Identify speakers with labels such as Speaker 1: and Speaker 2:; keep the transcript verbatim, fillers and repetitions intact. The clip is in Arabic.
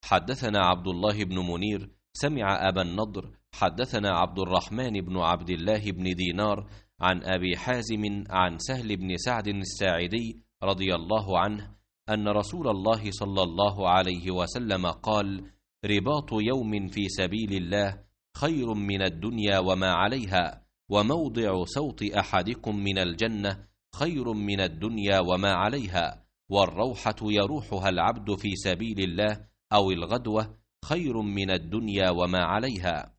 Speaker 1: حدثنا عبد الله بن منير سمع أبا النضر حدثنا عبد الرحمن بن عبد الله بن دينار عن أبي حازم عن سهل بن سعد الساعدي رضي الله عنه أن رسول الله صلى الله عليه وسلم قال: رباط يوم في سبيل الله خير من الدنيا وما عليها، وموضع صوت أحدكم من الجنة خير من الدنيا وما عليها، والروحة يروحها العبد في سبيل الله أو الغدوة خير من الدنيا وما عليها.